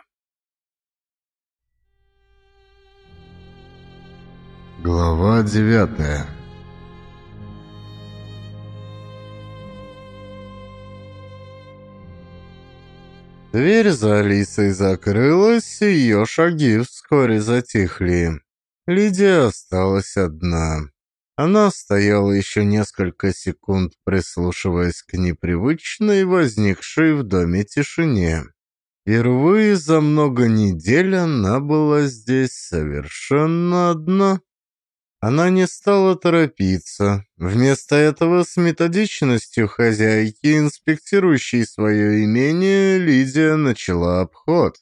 Глава девятая. Дверь за Алисой закрылась, и ее шаги вскоре затихли. Лидия осталась одна. Она стояла еще несколько секунд, прислушиваясь к непривычной, возникшей в доме тишине. Впервые за много недель она была здесь совершенно одна. Она не стала торопиться. Вместо этого с методичностью хозяйки, инспектирующей свое имение, Лидия начала обход.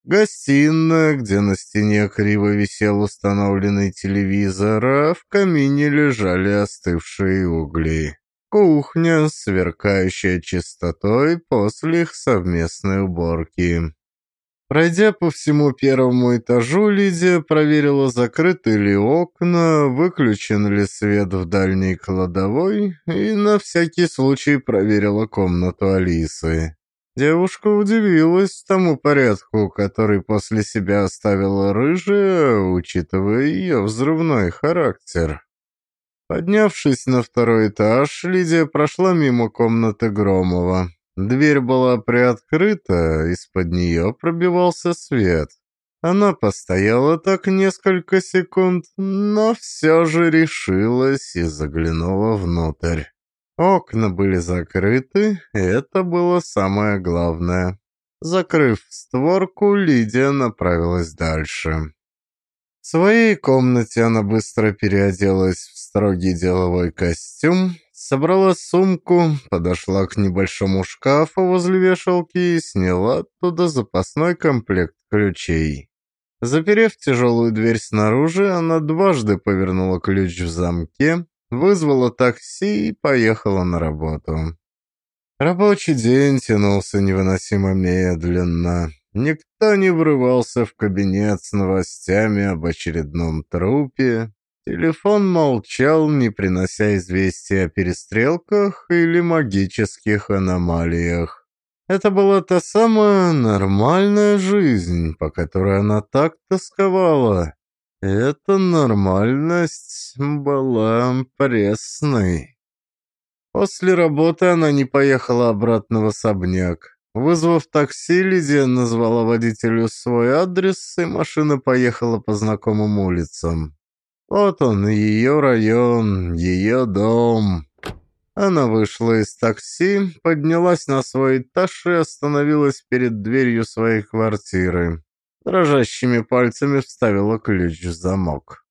Гостиная, где на стене криво висел установленный телевизор, а в камине лежали остывшие угли. Кухня, сверкающая чистотой после их совместной уборки. Пройдя по всему первому этажу, Лидия проверила, закрыты ли окна, выключен ли свет в дальней кладовой, и на всякий случай проверила комнату Алисы. Девушка удивилась тому порядку, который после себя оставила рыжая, учитывая ее взрывной характер. Поднявшись на второй этаж, Лидия прошла мимо комнаты Громова. Дверь была приоткрыта, из-под нее пробивался свет. Она постояла так несколько секунд, но все же решилась и заглянула внутрь. Окна были закрыты, и это было самое главное. Закрыв створку, Лидия направилась дальше. В своей комнате она быстро переоделась в строгий деловой костюм, собрала сумку, подошла к небольшому шкафу возле вешалки и сняла оттуда запасной комплект ключей. Заперев тяжелую дверь снаружи, она дважды повернула ключ в замке, вызвала такси и поехала на работу. Рабочий день тянулся невыносимо медленно. Никто не врывался в кабинет с новостями об очередном трупе. Телефон молчал, не принося известия о перестрелках или магических аномалиях. Это была та самая нормальная жизнь, по которой она так тосковала. Эта нормальность была пресной. После работы она не поехала обратно в особняк. Вызвав такси, Лидия назвала водителю свой адрес, и машина поехала по знакомым улицам. Вот он, ее район, ее дом. Она вышла из такси, поднялась на свой этаж и остановилась перед дверью своей квартиры. Дрожащими пальцами вставила ключ в замок.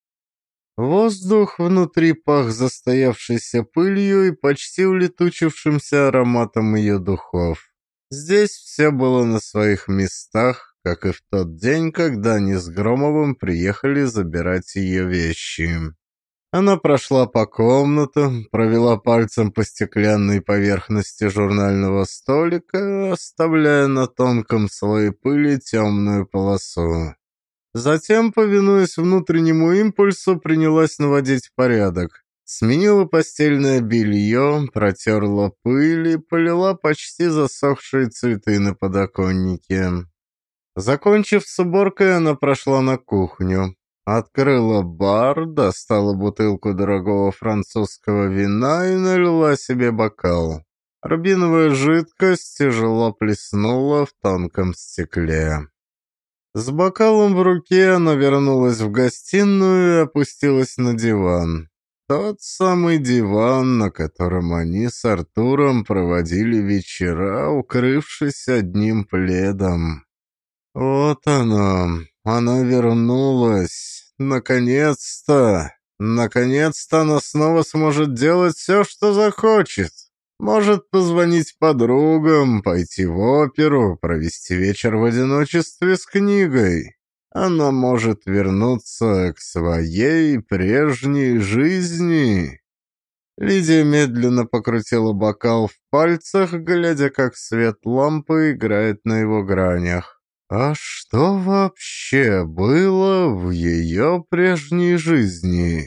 Воздух внутри пах застоявшейся пылью и почти улетучившимся ароматом ее духов. Здесь все было на своих местах, как и в тот день, когда они с Громовым приехали забирать ее вещи. Она прошла по комнатам, провела пальцем по стеклянной поверхности журнального столика, оставляя на тонком слое пыли темную полосу. Затем, повинуясь внутреннему импульсу, принялась наводить порядок. Сменила постельное белье, протерла пыль и полила почти засохшие цветы на подоконнике. Закончив с уборкой, она прошла на кухню. Открыла бар, достала бутылку дорогого французского вина и налила себе бокал. Рубиновая жидкость тяжело плеснула в тонком стекле. С бокалом в руке она вернулась в гостиную и опустилась на диван. Тот самый диван, на котором они с Артуром проводили вечера, укрывшись одним пледом. Вот оно, она вернулась. Наконец-то! Наконец-то она снова сможет делать все, что захочет. Может позвонить подругам, пойти в оперу, провести вечер в одиночестве с книгой. Она может вернуться к своей прежней жизни. Лидия медленно покрутила бокал в пальцах, глядя, как свет лампы играет на его гранях. А что вообще было в ее прежней жизни?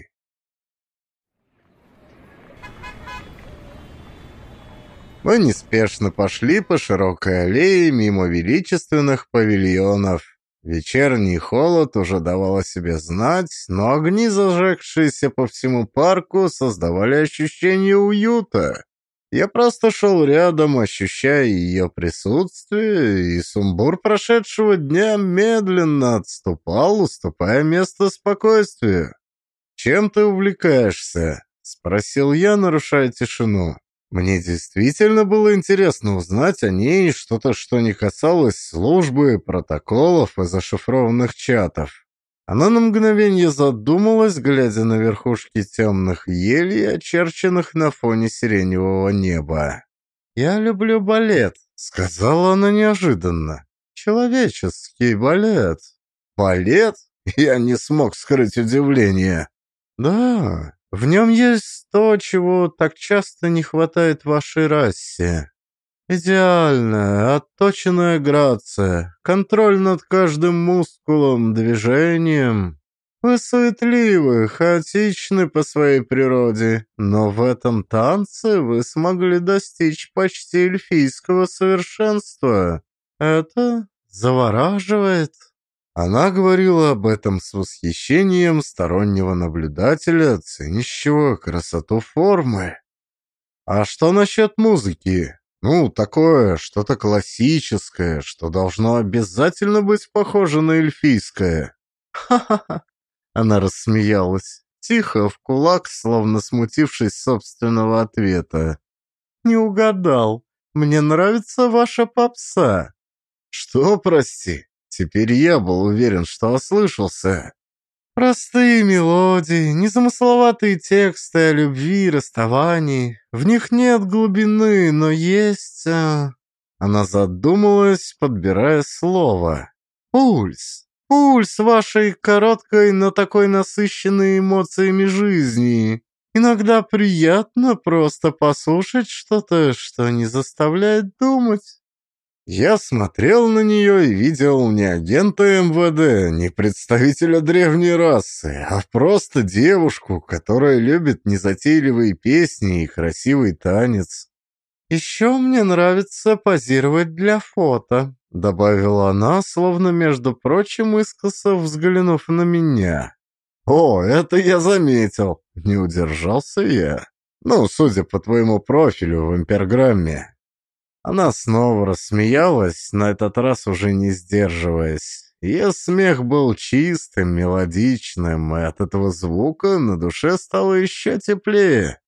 Мы неспешно пошли по широкой аллее мимо величественных павильонов. Вечерний холод уже давал о себе знать, но огни, зажегшиеся по всему парку, создавали ощущение уюта. Я просто шел рядом, ощущая ее присутствие, и сумбур прошедшего дня медленно отступал, уступая место спокойствию. «Чем ты увлекаешься?» — спросил я, нарушая тишину. Мне действительно было интересно узнать о ней что-то, что не касалось службы, протоколов и зашифрованных чатов. Она на мгновение задумалась, глядя на верхушки темных елей, очерченных на фоне сиреневого неба. «Я люблю балет», — сказала она неожиданно. «Человеческий балет». «Балет?» Я не смог скрыть удивление. «Да, в нем есть то, чего так часто не хватает вашей расе. Идеальная, отточенная грация, контроль над каждым мускулом, движением. Вы суетливы, хаотичны по своей природе, но в этом танце вы смогли достичь почти эльфийского совершенства. Это завораживает». Она говорила об этом с восхищением стороннего наблюдателя, ценящего красоту формы. «А что насчет музыки? Ну, такое, что-то классическое, что должно обязательно быть похоже на эльфийское». «Ха-ха-ха!» Она рассмеялась, тихо, в кулак, словно смутившись собственного ответа. «Не угадал. Мне нравится ваша попса». «Что, прости?» Теперь я был уверен, что ослышался. Простые мелодии, незамысловатые тексты о любви и расставании. В них нет глубины, но есть... А... Она задумалась, подбирая слово. Пульс. Пульс вашей короткой, но такой насыщенной эмоциями жизни. Иногда приятно просто послушать что-то, что не заставляет думать. Я смотрел на нее и видел не агента эм вэ дэ, не представителя древней расы, а просто девушку, которая любит незатейливые песни и красивый танец. «Еще мне нравится позировать для фото», — добавила она, словно, между прочим, искоса взглянув на меня. «О, это я заметил», — не удержался я. «Ну, судя по твоему профилю в имперграмме». Она снова рассмеялась, на этот раз уже не сдерживаясь. Ее смех был чистым, мелодичным, и от этого звука на душе стало еще теплее.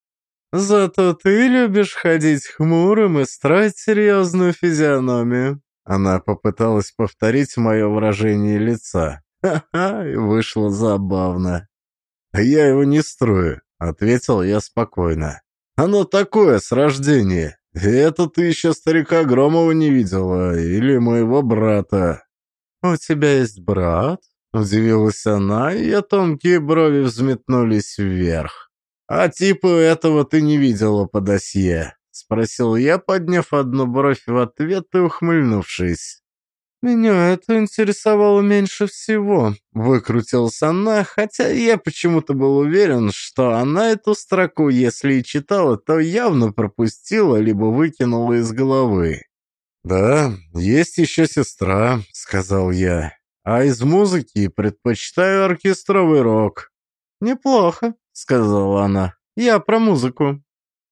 «Зато ты любишь ходить хмурым и строить серьезную физиономию». Она попыталась повторить мое выражение лица. Ха-ха, и вышло забавно. «Я его не строю», — ответил я спокойно. «Оно такое с рождения. Это ты еще старика Громова не видела, или моего брата». «У тебя есть брат?» — удивилась она, и ее тонкие брови взметнулись вверх. «А типа этого ты не видела по досье?» — спросил я, подняв одну бровь в ответ и ухмыльнувшись. «Меня это интересовало меньше всего», — выкрутилась она, хотя я почему-то был уверен, что она эту строку, если и читала, то явно пропустила, либо выкинула из головы. «Да, есть еще сестра», — сказал я, «а из музыки предпочитаю оркестровый рок». «Неплохо», — сказала она, — «я про музыку».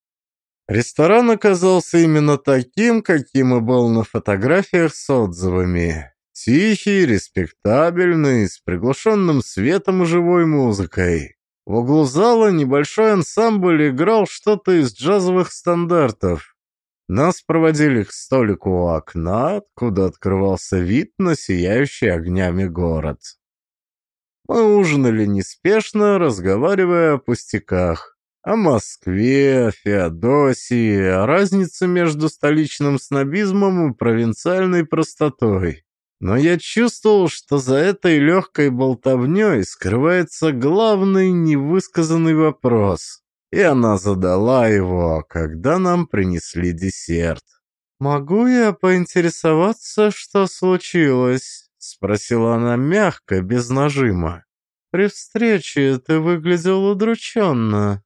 Ресторан оказался именно таким, каким и был на фотографиях с отзывами. Тихий, респектабельный, с приглушенным светом и живой музыкой. В углу зала небольшой ансамбль играл что-то из джазовых стандартов. Нас проводили к столику у окна, откуда открывался вид на сияющий огнями город. Мы ужинали неспешно, разговаривая о пустяках. О Москве, о Феодосии, о разнице между столичным снобизмом и провинциальной простотой. Но я чувствовал, что за этой легкой болтовней скрывается главный невысказанный вопрос. И она задала его, когда нам принесли десерт. «Могу я поинтересоваться, что случилось?» — спросила она мягко, без нажима. «При встрече ты выглядел удрученно».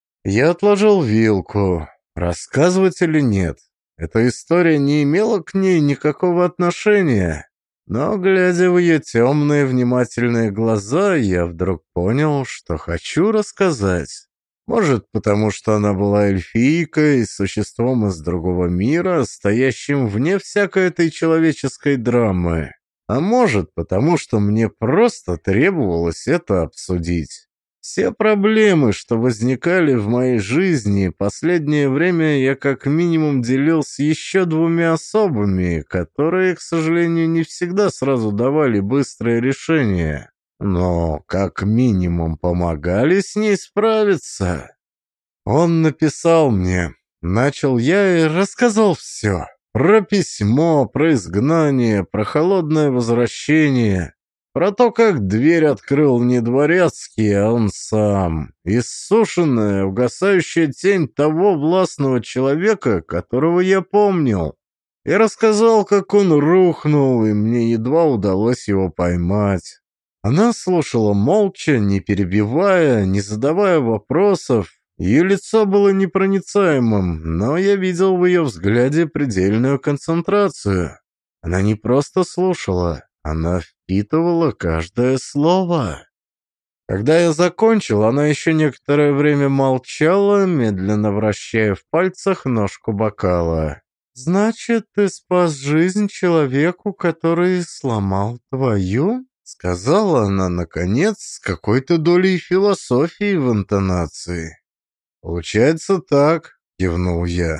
Я отложил вилку. Рассказывать или нет? Эта история не имела к ней никакого отношения. Но, глядя в ее темные внимательные глаза, я вдруг понял, что хочу рассказать. Может, потому что она была эльфийкой, существом из другого мира, стоящим вне всякой этой человеческой драмы. А может, потому что мне просто требовалось это обсудить. Все проблемы, что возникали в моей жизни, последнее время я как минимум делил с еще двумя особами, которые, к сожалению, не всегда сразу давали быстрое решение, но как минимум помогали с ней справиться. Он написал мне, начал я и рассказал все. Про письмо, про изгнание, про холодное возвращение. Про то, как дверь открыл не дворецкий, а он сам. Иссушенная, угасающая тень того властного человека, которого я помнил. И рассказал, как он рухнул, и мне едва удалось его поймать. Она слушала молча, не перебивая, не задавая вопросов. Ее лицо было непроницаемым, но я видел в ее взгляде предельную концентрацию. Она не просто слушала. Она впитывала каждое слово. Когда я закончил, она еще некоторое время молчала, медленно вращая в пальцах ножку бокала. «Значит, ты спас жизнь человеку, который сломал твою?» — сказала она, наконец, с какой-то долей философии в интонации. «Получается так», — кивнул я.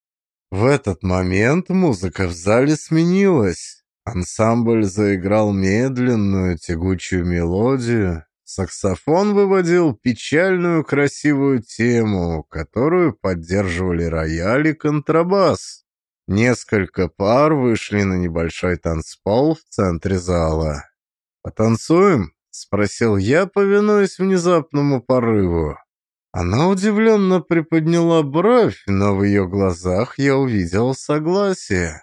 В этот момент музыка в зале сменилась. Ансамбль заиграл медленную, тягучую мелодию. Саксофон выводил печальную красивую тему, которую поддерживали рояль и контрабас. Несколько пар вышли на небольшой танцпол в центре зала. «Потанцуем?» — спросил я, повинуясь внезапному порыву. Она удивленно приподняла бровь, но в ее глазах я увидел согласие.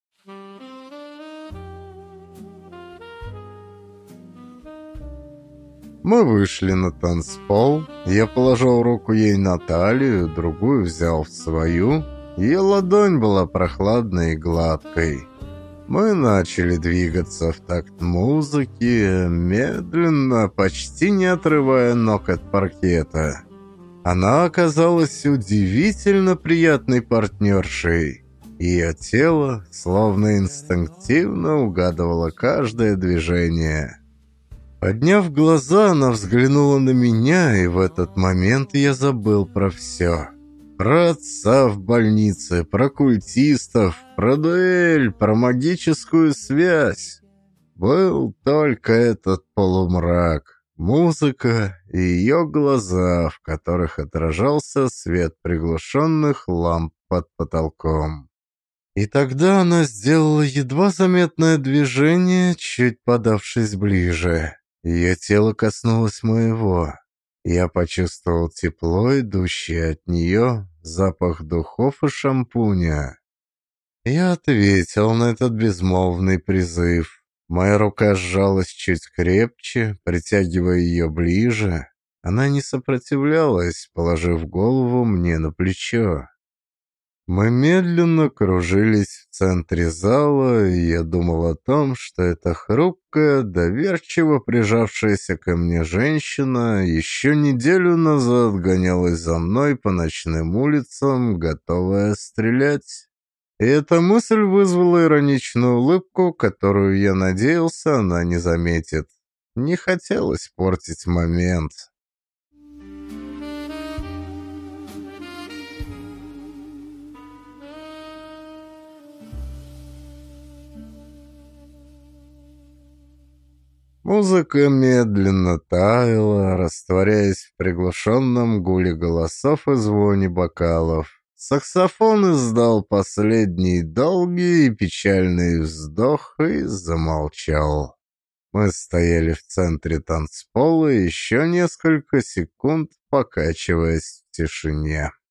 Мы вышли на танцпол, я положил руку ей на талию, другую взял в свою. Ее ладонь была прохладной и гладкой. Мы начали двигаться в такт музыки, медленно, почти не отрывая ног от паркета. Она оказалась удивительно приятной партнершей. Ее тело словно инстинктивно угадывало каждое движение. Подняв глаза, она взглянула на меня, и в этот момент я забыл про все. Про отца в больнице, про культистов, про дуэль, про магическую связь. Был только этот полумрак, музыка и ее глаза, в которых отражался свет приглушенных ламп под потолком. И тогда она сделала едва заметное движение, чуть подавшись ближе. Ее тело коснулось моего. Я почувствовал тепло, идущее от нее, запах духов и шампуня. Я ответил на этот безмолвный призыв. Моя рука сжалась чуть крепче, притягивая ее ближе. Она не сопротивлялась, положив голову мне на плечо. Мы медленно кружились в центре зала, и я думал о том, что эта хрупкая, доверчиво прижавшаяся ко мне женщина еще неделю назад гонялась за мной по ночным улицам, готовая стрелять. И эта мысль вызвала ироничную улыбку, которую, я надеялся, она не заметит. Не хотелось портить момент. Музыка медленно таяла, растворяясь в приглушенном гуле голосов и звоне бокалов. Саксофон издал последний долгий и печальный вздох и замолчал. Мы стояли в центре танцпола еще несколько секунд, покачиваясь в тишине.